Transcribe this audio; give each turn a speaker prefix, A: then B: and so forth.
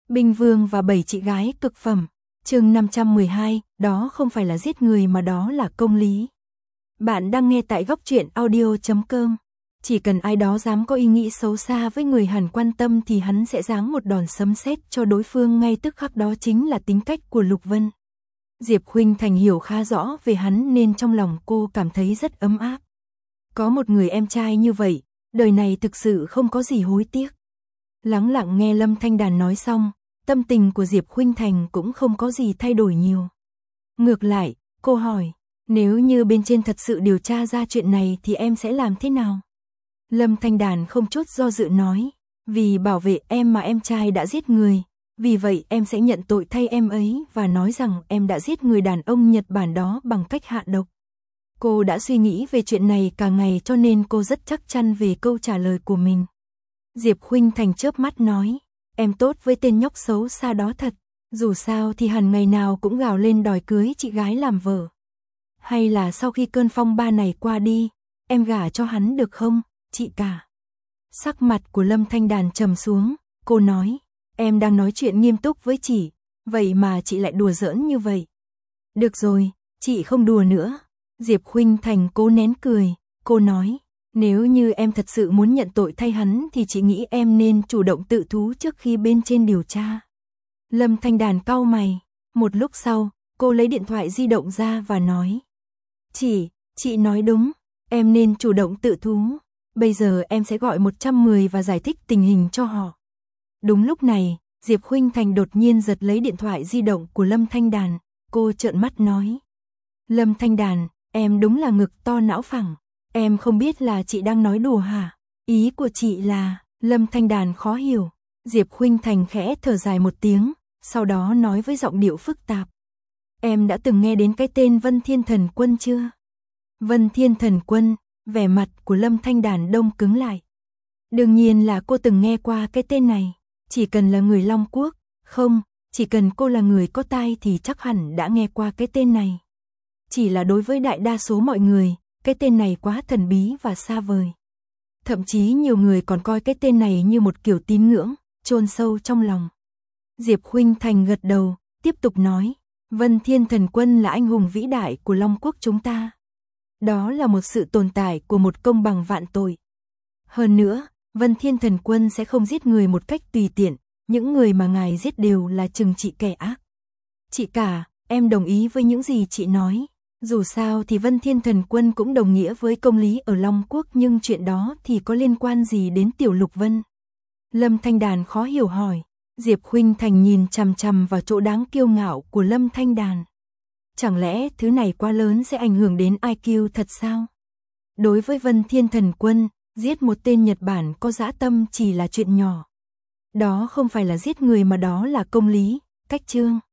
A: Binh Vương và 7 chị gái cực phẩm. Chương 512, đó không phải là giết người mà đó là công lý. Bạn đang nghe tại Góc Truyện Audio.com. Chỉ cần ai đó dám có ý nghĩ xấu xa với người hắn quan tâm thì hắn sẽ giáng một đòn sấm sét cho đối phương ngay tức khắc, đó chính là tính cách của Lục Vân. Diệp Khuynh Thành hiểu khá rõ về hắn nên trong lòng cô cảm thấy rất ấm áp. Có một người em trai như vậy, đời này thực sự không có gì hối tiếc. Lắng lặng nghe Lâm Thanh Đàn nói xong, tâm tình của Diệp Khuynh Thành cũng không có gì thay đổi nhiều. Ngược lại, cô hỏi, nếu như bên trên thật sự điều tra ra chuyện này thì em sẽ làm thế nào? Lâm Thanh Đàn không chút do dự nói, vì bảo vệ em mà em trai đã giết người, vì vậy em sẽ nhận tội thay em ấy và nói rằng em đã giết người đàn ông Nhật Bản đó bằng cách hạ độc. Cô đã suy nghĩ về chuyện này cả ngày cho nên cô rất chắc chắn về câu trả lời của mình. Diệp Khuynh Thành chớp mắt nói, em tốt với tên nhóc xấu xa đó thật, dù sao thì hắn ngày nào cũng gào lên đòi cưới chị gái làm vợ. Hay là sau khi cơn phong ba này qua đi, em gả cho hắn được không, chị cả? Sắc mặt của Lâm Thanh Đàn trầm xuống, cô nói, em đang nói chuyện nghiêm túc với chị, vậy mà chị lại đùa giỡn như vậy. Được rồi, chị không đùa nữa. Diệp Khuynh Thành cố nén cười, cô nói, nếu như em thật sự muốn nhận tội thay hắn thì chị nghĩ em nên chủ động tự thú trước khi bên trên điều tra. Lâm Thanh Đàn cau mày, một lúc sau, cô lấy điện thoại di động ra và nói, chị nói đúng, em nên chủ động tự thú, bây giờ em sẽ gọi 110 và giải thích tình hình cho họ. Đúng lúc này, Diệp Khuynh Thành đột nhiên giật lấy điện thoại di động của Lâm Thanh Đàn, cô trợn mắt nói, Lâm Thanh Đàn, em đúng là ngực to não phẳng, em không biết là chị đang nói đùa hả? Ý của chị là, Lâm Thanh Đàn khó hiểu. Diệp Khuynh Thành khẽ thở dài một tiếng, sau đó nói với giọng điệu phức tạp. Em đã từng nghe đến cái tên Vân Thiên Thần Quân chưa? Vân Thiên Thần Quân, vẻ mặt của Lâm Thanh Đàn đông cứng lại. Đương nhiên là cô từng nghe qua cái tên này, chỉ cần là người Long Quốc, không, chỉ cần cô là người có tai thì chắc hẳn đã nghe qua cái tên này. Chỉ là đối với đại đa số mọi người, cái tên này quá thần bí và xa vời. Thậm chí nhiều người còn coi cái tên này như một kiểu tín ngưỡng, chôn sâu trong lòng. Diệp Khuynh Thành gật đầu, tiếp tục nói, Vân Thiên Thần Quân là anh hùng vĩ đại của Long Quốc chúng ta. Đó là một sự tồn tại của một công bằng vạn tội. Hơn nữa, Vân Thiên Thần Quân sẽ không giết người một cách tùy tiện, những người mà ngài giết đều là trừng trị kẻ ác. Chị cả, em đồng ý với những gì chị nói. Dù sao thì Vân Thiên Thần Quân cũng đồng nghĩa với công lý ở Long Quốc, nhưng chuyện đó thì có liên quan gì đến Tiểu Lục Vân? Lâm Thanh Đàn khó hiểu hỏi. Diệp Khuynh Thành nhìn chằm chằm vào chỗ đáng kiêu ngạo của Lâm Thanh Đàn. Chẳng lẽ thứ này quá lớn sẽ ảnh hưởng đến IQ thật sao? Đối với Vân Thiên Thần Quân, giết một tên Nhật Bản có dã tâm chỉ là chuyện nhỏ. Đó không phải là giết người mà đó là công lý, cách chương.